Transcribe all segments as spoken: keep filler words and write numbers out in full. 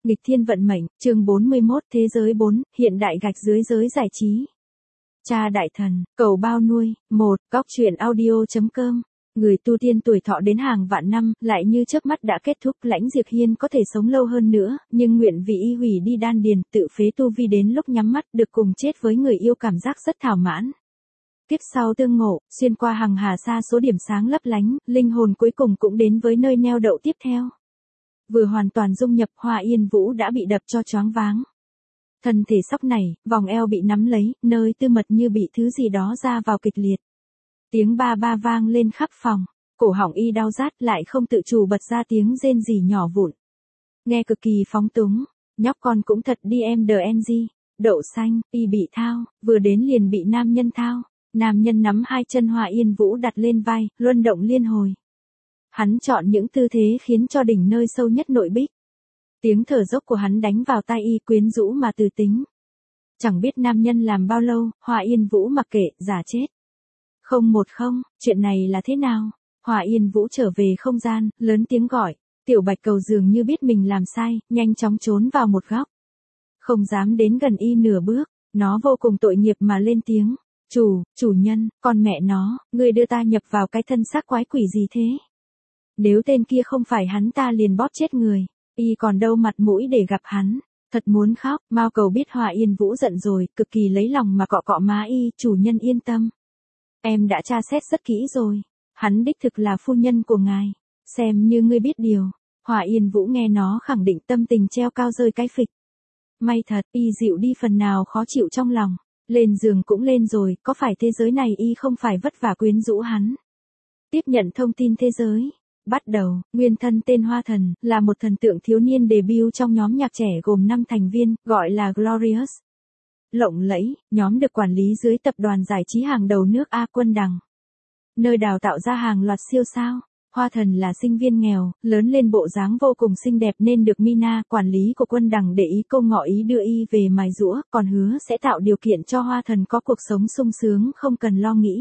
Nghịch thiên vận mệnh, chương bốn mươi mốt, thế giới bốn, hiện đại gạch dưới giới giải trí. Cha đại thần, cầu bao nuôi, một, góc truyện audio.com. Người tu tiên tuổi thọ đến hàng vạn năm, lại như chớp mắt đã kết thúc. Lãnh Diệp Hiên có thể sống lâu hơn nữa, nhưng nguyện vì y hủy đi đan điền, tự phế tu vi đến lúc nhắm mắt được cùng chết với người yêu cảm giác rất thỏa mãn. Kiếp sau tương ngộ, xuyên qua hằng hà sa số điểm sáng lấp lánh, linh hồn cuối cùng cũng đến với nơi neo đậu tiếp theo. Vừa hoàn toàn dung nhập, Hoa Yên Vũ đã bị đập cho choáng váng. Thân thể sóc này, vòng eo bị nắm lấy, nơi tư mật như bị thứ gì đó ra vào kịch liệt. Tiếng ba ba vang lên khắp phòng, cổ họng y đau rát lại không tự chủ bật ra tiếng rên rỉ nhỏ vụn. Nghe cực kỳ phóng túng, nhóc con cũng thật đi em đờ en gi, đậu xanh, y bị thao, vừa đến liền bị nam nhân thao. Nam nhân nắm hai chân Hoa Yên Vũ đặt lên vai, luân động liên hồi. Hắn chọn những tư thế khiến cho đỉnh nơi sâu nhất nội bích. Tiếng thở dốc của hắn đánh vào tai y quyến rũ mà từ tính. Chẳng biết nam nhân làm bao lâu, Hoa Yên Vũ mặc kệ, giả chết. Không một không, chuyện này là thế nào? Hoa Yên Vũ trở về không gian, lớn tiếng gọi. Tiểu Bạch Cầu dường như biết mình làm sai, nhanh chóng trốn vào một góc. Không dám đến gần y nửa bước, nó vô cùng tội nghiệp mà lên tiếng. Chủ, chủ nhân, con mẹ nó, ngươi đưa ta nhập vào cái thân xác quái quỷ gì thế? Nếu tên kia không phải hắn ta liền bóp chết người, y còn đâu mặt mũi để gặp hắn. Thật muốn khóc, Mao Cầu biết Hoa Yên Vũ giận rồi, cực kỳ lấy lòng mà cọ cọ má y, chủ nhân yên tâm. Em đã tra xét rất kỹ rồi, hắn đích thực là phu nhân của ngài, xem như ngươi biết điều. Hoa Yên Vũ nghe nó khẳng định, tâm tình treo cao rơi cái phịch. May thật, y dịu đi phần nào khó chịu trong lòng. Lên giường cũng lên rồi, có phải thế giới này y không phải vất vả quyến rũ hắn. Tiếp nhận thông tin thế giới. Bắt đầu, nguyên thân tên Hoa Thần, là một thần tượng thiếu niên debut trong nhóm nhạc trẻ gồm năm thành viên, gọi là Glorious. Lộng lẫy, nhóm được quản lý dưới tập đoàn giải trí hàng đầu nước A Quân Đằng. Nơi đào tạo ra hàng loạt siêu sao. Hoa Thần là sinh viên nghèo, lớn lên bộ dáng vô cùng xinh đẹp nên được Mina, quản lý của Quân Đằng để ý câu ngỏ ý đưa y về mài giũa, còn hứa sẽ tạo điều kiện cho Hoa Thần có cuộc sống sung sướng không cần lo nghĩ.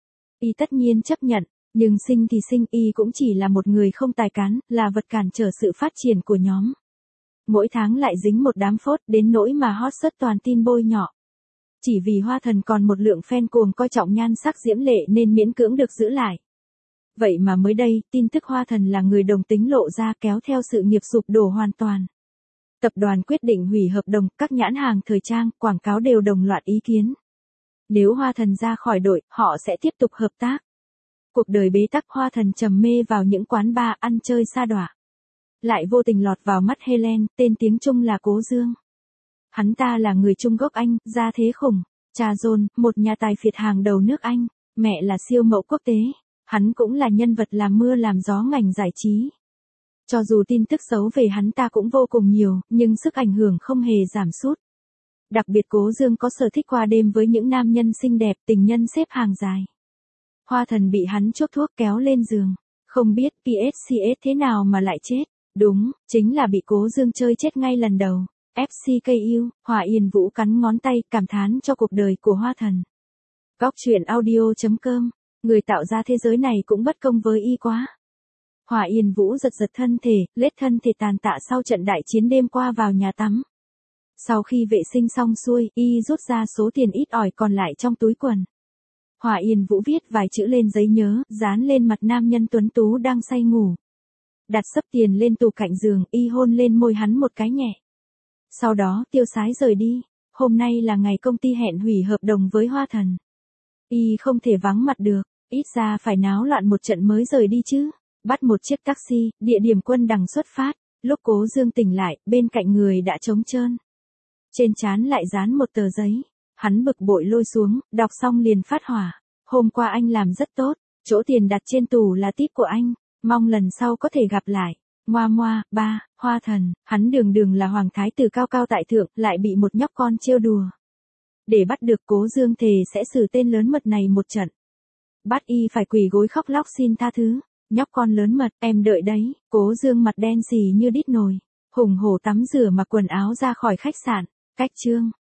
Y tất nhiên chấp nhận, nhưng sinh thì sinh, y cũng chỉ là một người không tài cán, là vật cản trở sự phát triển của nhóm. Mỗi tháng lại dính một đám phốt đến nỗi mà hot search toàn tin bôi nhọ. Chỉ vì Hoa Thần còn một lượng fan cuồng coi trọng nhan sắc diễm lệ nên miễn cưỡng được giữ lại. Vậy mà mới đây, tin tức Hoa Thần là người đồng tính lộ ra kéo theo sự nghiệp sụp đổ hoàn toàn. Tập đoàn quyết định hủy hợp đồng, các nhãn hàng thời trang, quảng cáo đều đồng loạt ý kiến. Nếu Hoa Thần ra khỏi đội, họ sẽ tiếp tục hợp tác. Cuộc đời bế tắc, Hoa Thần trầm mê vào những quán bar ăn chơi sa đọa. Lại vô tình lọt vào mắt Helen, tên tiếng Trung là Cố Dương. Hắn ta là người Trung gốc Anh, gia thế khủng. Cha John, một nhà tài phiệt hàng đầu nước Anh, mẹ là siêu mẫu quốc tế. Hắn cũng là nhân vật làm mưa làm gió ngành giải trí. Cho dù tin tức xấu về hắn ta cũng vô cùng nhiều, nhưng sức ảnh hưởng không hề giảm sút. Đặc biệt Cố Dương có sở thích qua đêm với những nam nhân xinh đẹp, tình nhân xếp hàng dài. Hoa Thần bị hắn chuốc thuốc kéo lên giường. Không biết pê ét xê ét thế nào mà lại chết. Đúng, chính là bị Cố Dương chơi chết ngay lần đầu. ép xê ca u, Hoa Yên Vũ cắn ngón tay, cảm thán cho cuộc đời của Hoa Thần. Góc truyện audio.com. Người tạo ra thế giới này cũng bất công với y quá. Hoa Yên Vũ giật giật thân thể, lết thân thể tàn tạ sau trận đại chiến đêm qua vào nhà tắm. Sau khi vệ sinh xong xuôi, y rút ra số tiền ít ỏi còn lại trong túi quần. Hoa Yên Vũ viết vài chữ lên giấy nhớ, dán lên mặt nam nhân tuấn tú đang say ngủ. Đặt xấp tiền lên tủ cạnh giường, y hôn lên môi hắn một cái nhẹ. Sau đó tiêu sái rời đi. Hôm nay là ngày công ty hẹn hủy hợp đồng với Hoa Thần. Y không thể vắng mặt được. Ít ra phải náo loạn một trận mới rời đi chứ. Bắt một chiếc taxi, địa điểm Quân Đằng xuất phát. Lúc Cố Dương tỉnh lại, bên cạnh người đã trống trơn. Trên trán lại dán một tờ giấy. Hắn bực bội lôi xuống, đọc xong liền phát hỏa. Hôm qua anh làm rất tốt, chỗ tiền đặt trên tủ là tip của anh. Mong lần sau có thể gặp lại. Ngoa ngoa, ba, Hoa Thần, hắn đường đường là hoàng thái tử cao cao tại thượng, lại bị một nhóc con trêu đùa. Để bắt được Cố Dương thề sẽ xử tên lớn mật này một trận. Bắt y phải quỳ gối khóc lóc xin tha thứ. Nhóc con lớn mật, em đợi đấy. Cố Dương mặt đen xì như đít nồi, hùng hổ tắm rửa mặc quần áo ra khỏi khách sạn. Cách chương.